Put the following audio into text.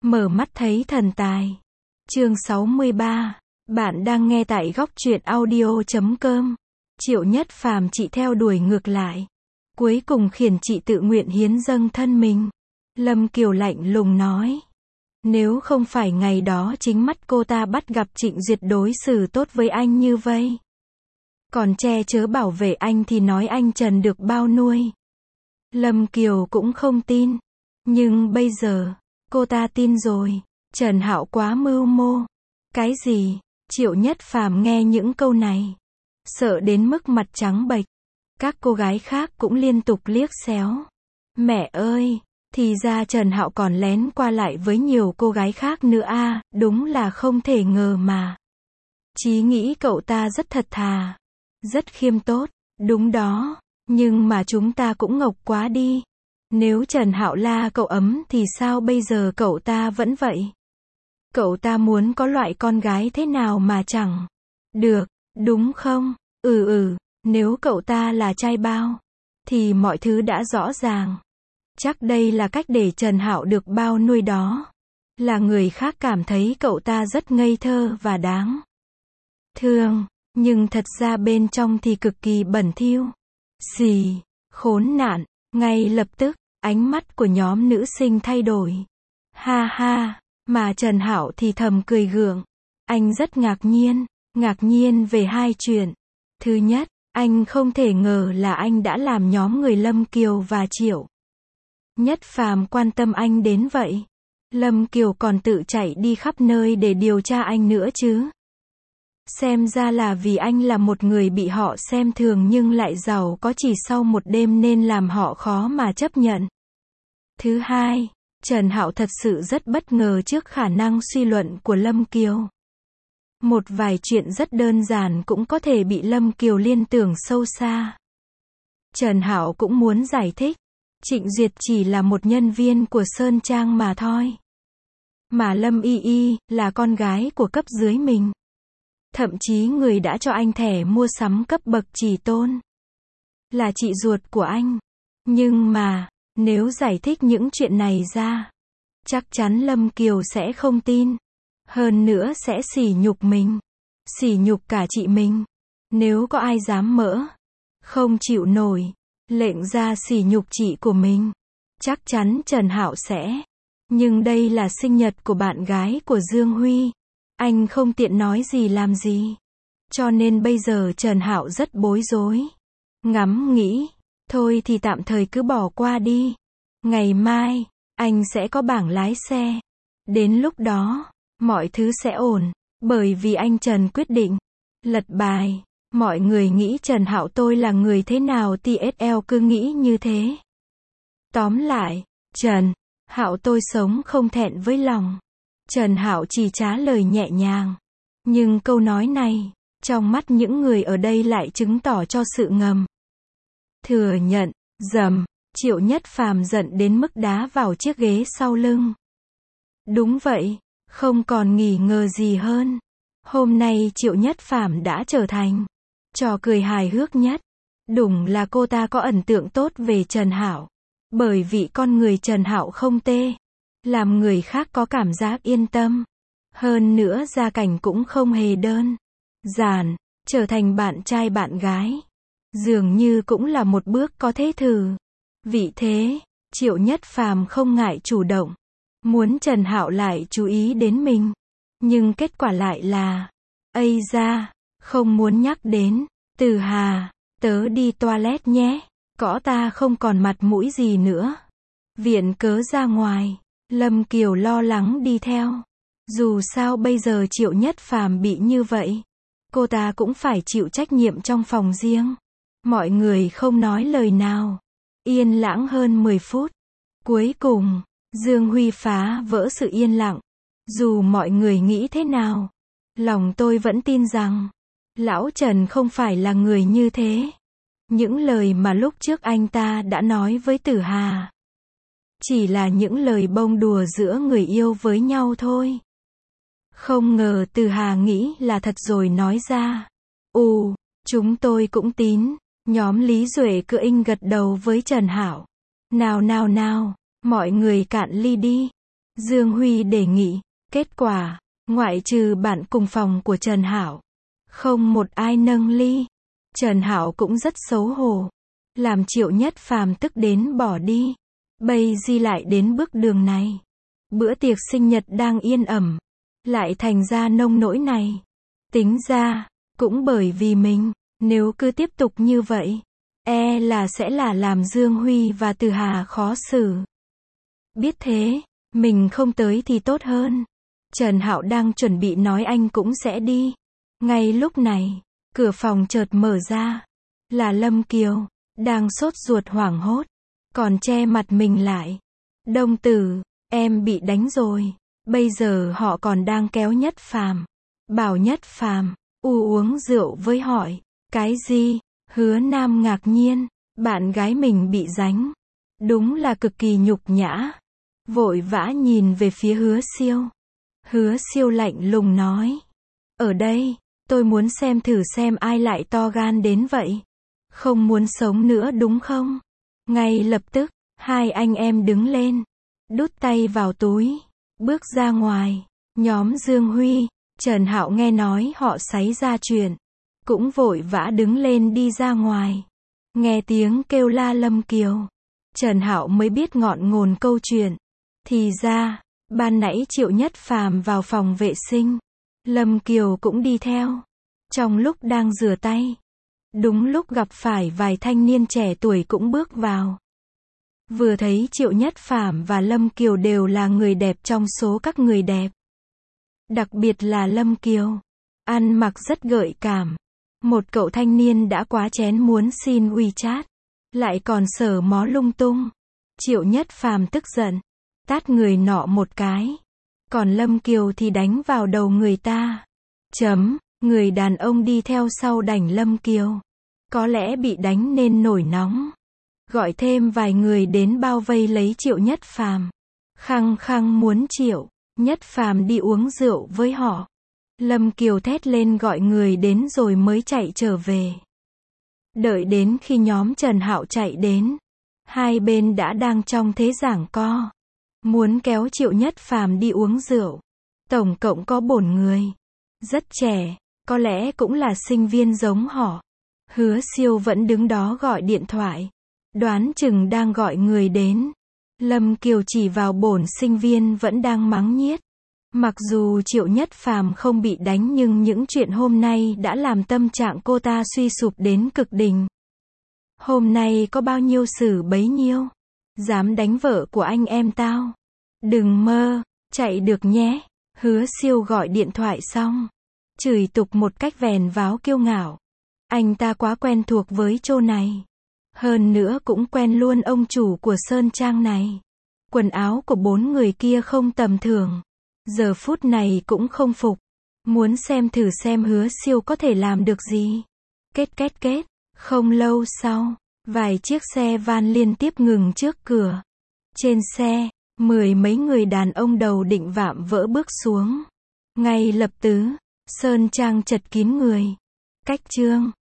Mở mắt thấy thần tài. Chương 63. Bạn đang nghe tại góc truyện audio.com. Triệu Nhất Phàm chị theo đuổi ngược lại. Cuối cùng khiến chị tự nguyện hiến dâng thân mình. Lâm Kiều lạnh lùng nói. Nếu không phải ngày đó chính mắt cô ta bắt gặp Trịnh Duyệt đối xử tốt với anh như vây. Còn che chở bảo vệ anh thì nói anh Trần được bao nuôi. Lâm Kiều cũng không tin. Nhưng bây giờ, cô ta tin rồi. Trần Hạo quá mưu mô. Cái gì? Triệu Nhất Phàm nghe những câu này. Sợ đến mức mặt trắng bệch. Các cô gái khác cũng liên tục liếc xéo. Mẹ ơi! Thì ra Trần Hạo còn lén qua lại với nhiều cô gái khác nữa à, đúng là không thể ngờ mà. Chí nghĩ cậu ta rất thật thà. Rất khiêm tốt. Đúng đó. Nhưng mà chúng ta cũng ngốc quá đi. Nếu Trần Hạo la cậu ấm thì sao bây giờ cậu ta vẫn vậy? Cậu ta muốn có loại con gái thế nào mà chẳng được, đúng không? Nếu cậu ta là trai bao, thì mọi thứ đã rõ ràng. Chắc đây là cách để Trần Hạo được bao nuôi đó. Là người khác cảm thấy cậu ta rất ngây thơ và đáng thương, nhưng thật ra bên trong thì cực kỳ bẩn thỉu. Xì, khốn nạn, ngay lập tức, ánh mắt của nhóm nữ sinh thay đổi. Ha ha, mà Trần Hạo thì thầm cười gượng. Anh rất ngạc nhiên về hai chuyện. Thứ nhất, anh không thể ngờ là anh đã làm nhóm người Lâm Kiều và Triệu Nhất Phàm quan tâm anh đến vậy. Lâm Kiều còn tự chạy đi khắp nơi để điều tra anh nữa chứ. Xem ra là vì anh là một người bị họ xem thường nhưng lại giàu có chỉ sau một đêm nên làm họ khó mà chấp nhận. Thứ hai, Trần Hạo thật sự rất bất ngờ trước khả năng suy luận của Lâm Kiều. Một vài chuyện rất đơn giản cũng có thể bị Lâm Kiều liên tưởng sâu xa. Trần Hạo cũng muốn giải thích. Trịnh Duyệt chỉ là một nhân viên của Sơn Trang mà thôi. Mà Lâm Y Y là con gái của cấp dưới mình. Thậm chí người đã cho anh thẻ mua sắm cấp bậc chỉ tôn. Là chị ruột của anh. Nhưng mà, nếu giải thích những chuyện này ra, chắc chắn Lâm Kiều sẽ không tin. Hơn nữa sẽ sỉ nhục mình. Sỉ nhục cả chị mình. Nếu có ai dám mỡ, không chịu nổi, lệnh ra sỉ nhục chị của mình, chắc chắn Trần Hạo sẽ. Nhưng đây là sinh nhật của bạn gái của Dương Huy. Anh không tiện nói gì làm gì. Cho nên bây giờ Trần Hạo rất bối rối. Ngẫm nghĩ, thôi thì tạm thời cứ bỏ qua đi. Ngày mai, anh sẽ có bảng lái xe. Đến lúc đó, mọi thứ sẽ ổn. Bởi vì anh Trần quyết định lật bài. Mọi người nghĩ Trần Hạo tôi là người thế nào TSL cứ nghĩ như thế. Tóm lại, Trần Hạo tôi sống không thẹn với lòng. Trần Hạo chỉ trả lời nhẹ nhàng. Nhưng câu nói này, trong mắt những người ở đây lại chứng tỏ cho sự ngầm thừa nhận. Dầm, Triệu Nhất Phàm giận đến mức đá vào chiếc ghế sau lưng. Đúng vậy, không còn nghi ngờ gì hơn. Hôm nay Triệu Nhất Phàm đã trở thành trò cười hài hước nhất. Đúng là cô ta có ấn tượng tốt về Trần Hạo. Bởi vì con người Trần Hạo không tệ, làm người khác có cảm giác yên tâm. Hơn nữa gia cảnh cũng không hề đơn giản, trở thành bạn trai bạn gái. Dường như cũng là một bước có thể thử. Vì thế, Triệu Nhất Phàm không ngại chủ động. Muốn Trần Hạo lại chú ý đến mình. Nhưng kết quả lại là, ây da, không muốn nhắc đến. Từ Hà, tớ đi toilet nhé. Cõ ta không còn mặt mũi gì nữa. Viện cớ ra ngoài. Lâm Kiều lo lắng đi theo. Dù sao bây giờ Triệu Nhất Phàm bị như vậy, cô ta cũng phải chịu trách nhiệm trong phòng riêng. Mọi người không nói lời nào. Yên lặng hơn 10 phút. Cuối cùng, Dương Huy phá vỡ sự yên lặng. Dù mọi người nghĩ thế nào, lòng tôi vẫn tin rằng Lão Trần không phải là người như thế. Những lời mà lúc trước anh ta đã nói với Tử Hà chỉ là những lời bông đùa giữa người yêu với nhau thôi. Không ngờ Tử Hà nghĩ là thật rồi nói ra. Chúng tôi cũng tín. Nhóm Lý Duệ cứ gật đầu với Trần Hạo. Nào, mọi người cạn ly đi. Dương Huy đề nghị. Kết quả, ngoại trừ bạn cùng phòng của Trần Hạo, không một ai nâng ly. Trần Hạo cũng rất xấu hổ, làm Triệu Nhất Phàm tức đến bỏ đi. Bây giờ lại đến bước đường này. Bữa tiệc sinh nhật đang yên ẩm, lại thành ra nông nỗi này. Tính ra, cũng bởi vì mình, nếu cứ tiếp tục như vậy, là sẽ làm Dương Huy và Từ Hà khó xử. Biết thế, mình không tới thì tốt hơn. Trần Hạo đang chuẩn bị nói anh cũng sẽ đi. Ngay lúc này, cửa phòng chợt mở ra. Là Lâm Kiều, đang sốt ruột hoảng hốt, còn che mặt mình lại. Đông Tử, em bị đánh rồi. Bây giờ họ còn đang kéo Nhất Phàm. Bảo Nhất Phàm uống rượu với hỏi. Cái gì? Hứa Nam ngạc nhiên, bạn gái mình bị đánh. Đúng là cực kỳ nhục nhã. Vội vã nhìn về phía Hứa Siêu. Hứa Siêu lạnh lùng nói. Ở đây, tôi muốn xem thử xem ai lại to gan đến vậy. Không muốn sống nữa đúng không? Ngay lập tức, hai anh em đứng lên, đút tay vào túi, bước ra ngoài. Nhóm Dương Huy, Trần Hạo nghe nói họ xảy ra chuyện, cũng vội vã đứng lên đi ra ngoài. Nghe tiếng kêu la Lâm Kiều, Trần Hạo mới biết ngọn ngồn câu chuyện. Thì ra, ban nãy Triệu Nhất Phàm vào phòng vệ sinh, Lâm Kiều cũng đi theo. Trong lúc đang rửa tay, đúng lúc gặp phải vài thanh niên trẻ tuổi cũng bước vào. Vừa thấy Triệu Nhất Phàm và Lâm Kiều đều là người đẹp trong số các người đẹp. Đặc biệt là Lâm Kiều, ăn mặc rất gợi cảm. Một cậu thanh niên đã quá chén muốn xin WeChat, lại còn sờ mó lung tung. Triệu Nhất Phàm tức giận, tát người nọ một cái. Còn Lâm Kiều thì đánh vào đầu người ta. Người đàn ông đi theo sau đành Lâm Kiều. Có lẽ bị đánh nên nổi nóng. Gọi thêm vài người đến bao vây lấy Triệu Nhất Phàm. Khăng khăng muốn Triệu Nhất Phàm đi uống rượu với họ. Lâm Kiều thét lên gọi người đến rồi mới chạy trở về. Đợi đến khi nhóm Trần Hạo chạy đến, hai bên đã đang trong thế giằng co. Muốn kéo Triệu Nhất Phàm đi uống rượu. Tổng cộng có 4 người. Rất trẻ, có lẽ cũng là sinh viên giống họ. Hứa Siêu vẫn đứng đó gọi điện thoại. Đoán chừng đang gọi người đến. Lâm Kiều chỉ vào 4 sinh viên vẫn đang mắng nhiếc. Mặc dù Triệu Nhất Phàm không bị đánh nhưng những chuyện hôm nay đã làm tâm trạng cô ta suy sụp đến cực đỉnh. Hôm nay có bao nhiêu xử bấy nhiêu. Dám đánh vợ của anh em tao. Đừng mơ, chạy được nhé. Hứa Siêu gọi điện thoại xong, chửi tục một cách vèn váo kiêu ngạo. Anh ta quá quen thuộc với chỗ này. Hơn nữa cũng quen luôn ông chủ của Sơn Trang này. Quần áo của 4 người kia không tầm thường. Giờ phút này cũng không phục. Muốn xem thử xem Hứa Siêu có thể làm được gì. Kết. Không lâu sau, vài chiếc xe van liên tiếp ngừng trước cửa. Trên xe, 10 mấy người đàn ông đầu định vạm vỡ bước xuống. Ngay lập tức, Sơn Trang chật kín người. Cách chương